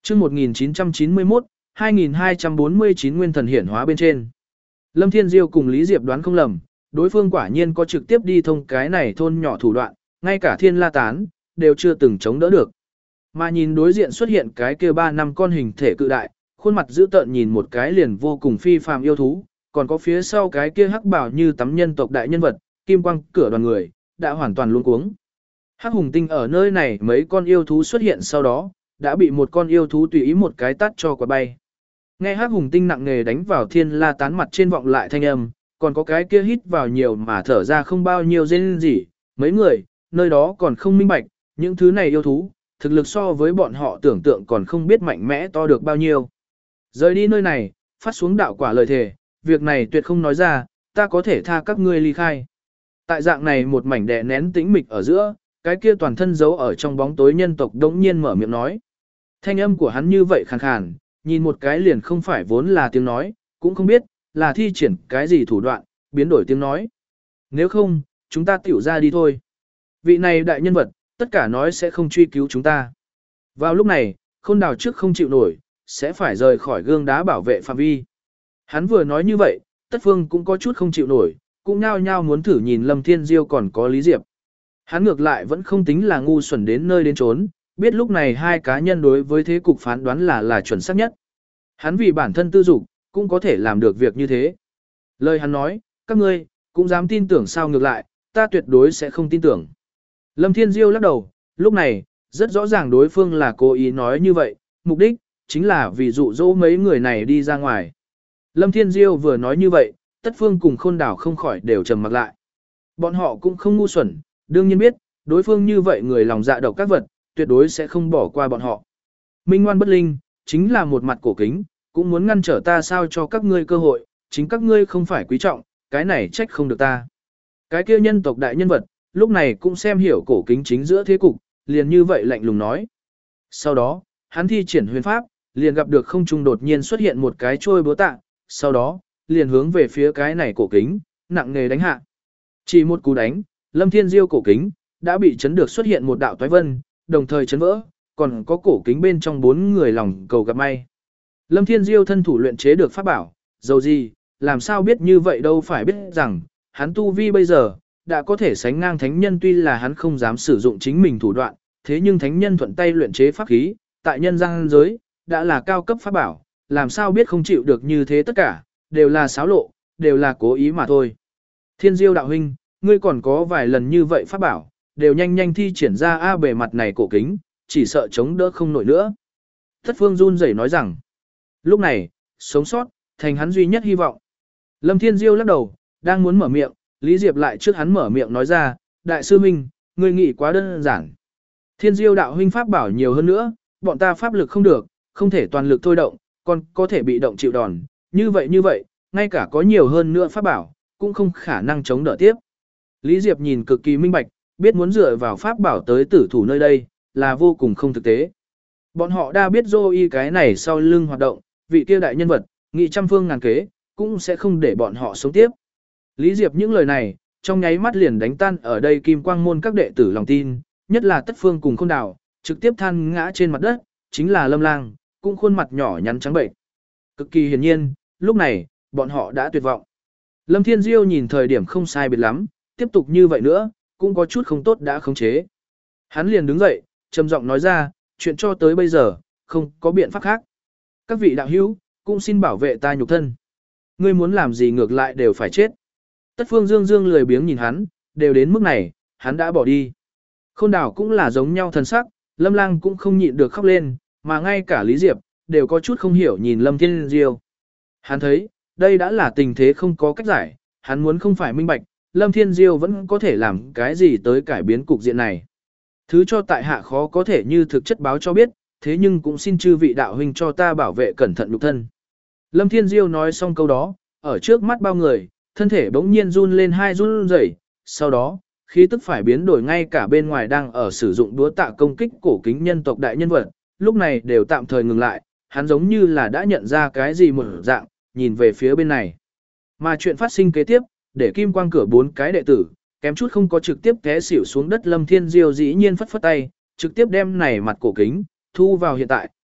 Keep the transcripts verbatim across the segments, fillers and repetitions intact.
Chương một nghìn chín trăm chín mươi mốt, hai nghìn hai trăm bốn mươi chín nguyên thần hiển hóa bên trên. Lâm Thiên Diêu cùng Lý Diệp đoán không lầm, đối phương quả nhiên có trực tiếp đi thông cái này thôn nhỏ thủ đoạn, ngay cả Thiên La Tán đều chưa từng chống đỡ được. Mà nhìn đối diện xuất hiện cái kia ba năm con hình thể cự đại, khuôn mặt dữ tợn nhìn một cái liền vô cùng phi phàm yêu thú, còn có phía sau cái kia hắc bảo như tắm nhân tộc đại nhân vật, kim quang cửa đoàn người, đã hoàn toàn luống cuống. Hắc hùng tinh ở nơi này mấy con yêu thú xuất hiện sau đó, đã bị một con yêu thú tùy ý một cái tát cho quả bay. Nghe hắc hùng tinh nặng nề đánh vào Thiên La Tán mặt trên vọng lại thanh âm, còn có cái kia hít vào nhiều mà thở ra không bao nhiêu rên gì, mấy người, nơi đó còn không minh bạch, những thứ này yêu thú, thực lực so với bọn họ tưởng tượng còn không biết mạnh mẽ to được bao nhiêu. Rời đi nơi này, phát xuống đạo quả lời thề, việc này tuyệt không nói ra, ta có thể tha các ngươi ly khai. Tại dạng này một mảnh đè nén tĩnh mịch ở giữa, cái kia toàn thân giấu ở trong bóng tối nhân tộc đống nhiên mở miệng nói. Thanh âm của hắn như vậy khàn khàn, nhìn một cái liền không phải vốn là tiếng nói, cũng không biết là thi triển cái gì thủ đoạn, biến đổi tiếng nói. Nếu không, chúng ta tiểu ra đi thôi. Vị này đại nhân vật, tất cả nói sẽ không truy cứu chúng ta. Vào lúc này, Khôn Đào trước không chịu nổi, sẽ phải rời khỏi gương đá bảo vệ phạm vi. Hắn vừa nói như vậy, Tất Phương cũng có chút không chịu nổi, cũng nhao nhao muốn thử nhìn Lâm Thiên Diêu còn có Lý Diệp. Hắn ngược lại vẫn không tính là ngu xuẩn đến nơi đến trốn, biết lúc này hai cá nhân đối với thế cục phán đoán là là chuẩn xác nhất. Hắn vì bản thân tư dục, cũng có thể làm được việc như thế. Lời hắn nói, các ngươi, cũng dám tin tưởng sao ngược lại, ta tuyệt đối sẽ không tin tưởng. Lâm Thiên Diêu lắc đầu, lúc này, rất rõ ràng đối phương là cố ý nói như vậy, mục đích, chính là vì dụ dỗ mấy người này đi ra ngoài. Lâm Thiên Diêu vừa nói như vậy, Tất Phương cùng Khôn Đào không khỏi đều trầm mặc lại. Bọn họ cũng không ngu xuẩn, đương nhiên biết, đối phương như vậy người lòng dạ độc các vật, tuyệt đối sẽ không bỏ qua bọn họ. Minh ngoan bất linh, chính là một mặt cổ kính, cũng muốn ngăn trở ta sao cho các ngươi cơ hội, chính các ngươi không phải quý trọng, cái này trách không được ta. Cái kia nhân tộc đại nhân vật, lúc này cũng xem hiểu cổ kính chính giữa thế cục, liền như vậy lạnh lùng nói. Sau đó, hắn thi triển huyền pháp, liền gặp được không trung đột nhiên xuất hiện một cái trôi búa tạ, sau đó, liền hướng về phía cái này cổ kính, nặng nề đánh hạ. Chỉ một cú đánh, Lâm Thiên Diêu cổ kính, đã bị chấn được xuất hiện một đạo toái vân, đồng thời chấn vỡ, còn có cổ kính bên trong bốn người lòng cầu gặp may. Lâm Thiên Diêu thân thủ luyện chế được pháp bảo, dầu gì, làm sao biết như vậy đâu phải biết rằng, hắn tu vi bây giờ, đã có thể sánh ngang thánh nhân tuy là hắn không dám sử dụng chính mình thủ đoạn, thế nhưng thánh nhân thuận tay luyện chế pháp khí, tại nhân gian giới, đã là cao cấp pháp bảo, làm sao biết không chịu được như thế tất cả, đều là xáo lộ, đều là cố ý mà thôi. Thiên Diêu đạo huynh, ngươi còn có vài lần như vậy pháp bảo, đều nhanh nhanh thi triển ra a bề mặt này cổ kính, chỉ sợ chống đỡ không nổi nữa. Thất Phương run rẩy nói rằng, lúc này, sống sót, thành hắn duy nhất hy vọng. Lâm Thiên Diêu lắc đầu, đang muốn mở miệng, Lý Diệp lại trước hắn mở miệng nói ra, đại sư huynh, ngươi nghĩ quá đơn giản. Thiên Diêu đạo huynh pháp bảo nhiều hơn nữa, bọn ta pháp lực không được, không thể toàn lực thôi động, còn có thể bị động chịu đòn, như vậy như vậy, ngay cả có nhiều hơn nữa pháp bảo, cũng không khả năng chống đỡ tiếp. Lý Diệp nhìn cực kỳ minh bạch, biết muốn dựa vào pháp bảo tới tử thủ nơi đây, là vô cùng không thực tế. Bọn họ đã biết dô y cái này sau lưng hoạt động, vị kia đại nhân vật, nghị trăm phương ngàn kế, cũng sẽ không để bọn họ sống tiếp. Lý Diệp những lời này, trong nháy mắt liền đánh tan ở đây kim quang môn các đệ tử lòng tin, nhất là Tất Phương cùng Khôn Đào, trực tiếp than ngã trên mặt đất, chính là Lâm Lang, cũng khuôn mặt nhỏ nhắn trắng bệnh. Cực kỳ hiển nhiên, lúc này, bọn họ đã tuyệt vọng. Lâm Thiên Diêu nhìn thời điểm không sai biệt lắm, tiếp tục như vậy nữa, cũng có chút không tốt đã khống chế. Hắn liền đứng dậy, trầm giọng nói ra, chuyện cho tới bây giờ, không có biện pháp khác. Các vị đạo hữu, cũng xin bảo vệ ta nhục thân. Ngươi muốn làm gì ngược lại đều phải chết. Tất Phương Dương Dương lười biếng nhìn hắn, đều đến mức này, hắn đã bỏ đi. Khôn Đào cũng là giống nhau thần sắc, Lâm Lang cũng không nhịn được khóc lên, mà ngay cả Lý Diệp, đều có chút không hiểu nhìn Lâm Thiên Diêu. Hắn thấy, đây đã là tình thế không có cách giải, hắn muốn không phải minh bạch, Lâm Thiên Diêu vẫn có thể làm cái gì tới cải biến cục diện này. Thứ cho tại hạ khó có thể như thực chất báo cho biết, thế nhưng cũng xin chư vị đạo huynh cho ta bảo vệ cẩn thận nhục thân. Lâm Thiên Diêu nói xong câu đó, ở trước mắt bao người, thân thể bỗng nhiên run lên hai run rẩy, sau đó, khí tức phải biến đổi ngay cả bên ngoài đang ở sử dụng đúa tạ công kích cổ kính nhân tộc đại nhân vật, lúc này đều tạm thời ngừng lại, hắn giống như là đã nhận ra cái gì một dạng, nhìn về phía bên này. Mà chuyện phát sinh kế tiếp, để kim quang cửa bốn cái đệ tử, kém chút không có trực tiếp té xỉu xuống đất. Lâm Thiên Diêu dĩ nhiên phất phất tay, trực tiếp đem này mặt cổ kính, thu vào hiện tại,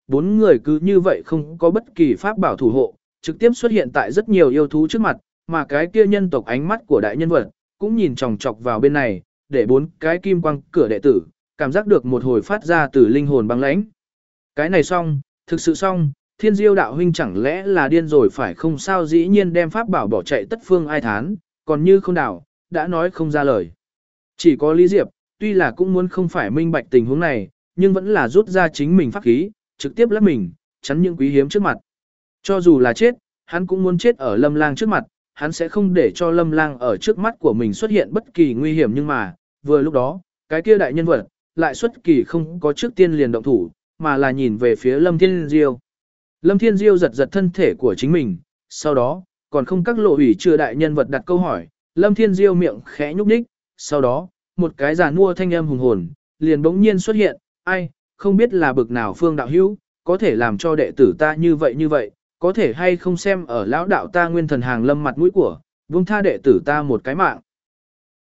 bốn người cứ như vậy không có bất kỳ pháp bảo thủ hộ, trực tiếp xuất hiện tại rất nhiều yêu thú trước mặt, mà cái kia nhân tộc ánh mắt của đại nhân vật, cũng nhìn chòng chọc vào bên này, để bốn cái kim quang cửa đệ tử, cảm giác được một hồi phát ra từ linh hồn băng lãnh. Cái này xong, thực sự xong, Thiên Diêu đạo huynh chẳng lẽ là điên rồi phải không sao, dĩ nhiên đem pháp bảo bỏ chạy tất phương ai thán, còn như không đảo, đã nói không ra lời. Chỉ có Lý Diệp, tuy là cũng muốn không phải minh bạch tình huống này, nhưng vẫn là rút ra chính mình pháp khí, trực tiếp lắp mình, chắn những quý hiếm trước mặt. Cho dù là chết, hắn cũng muốn chết ở Lâm Lang trước mặt, hắn sẽ không để cho Lâm Lang ở trước mắt của mình xuất hiện bất kỳ nguy hiểm, nhưng mà, vừa lúc đó, cái kia đại nhân vật, lại xuất kỳ không có trước tiên liền động thủ, mà là nhìn về phía Lâm Thiên Diêu. Lâm Thiên Diêu giật giật thân thể của chính mình, sau đó, còn không các lộ ủy chưa đại nhân vật đặt câu hỏi, Lâm Thiên Diêu miệng khẽ nhúc nhích, sau đó, một cái giàn mua thanh âm hùng hồn, liền bỗng nhiên xuất hiện, ai, không biết là bực nào phương đạo hữu, có thể làm cho đệ tử ta như vậy như vậy, có thể hay không xem ở lão đạo ta nguyên thần hàng lâm mặt mũi của, buông tha đệ tử ta một cái mạng.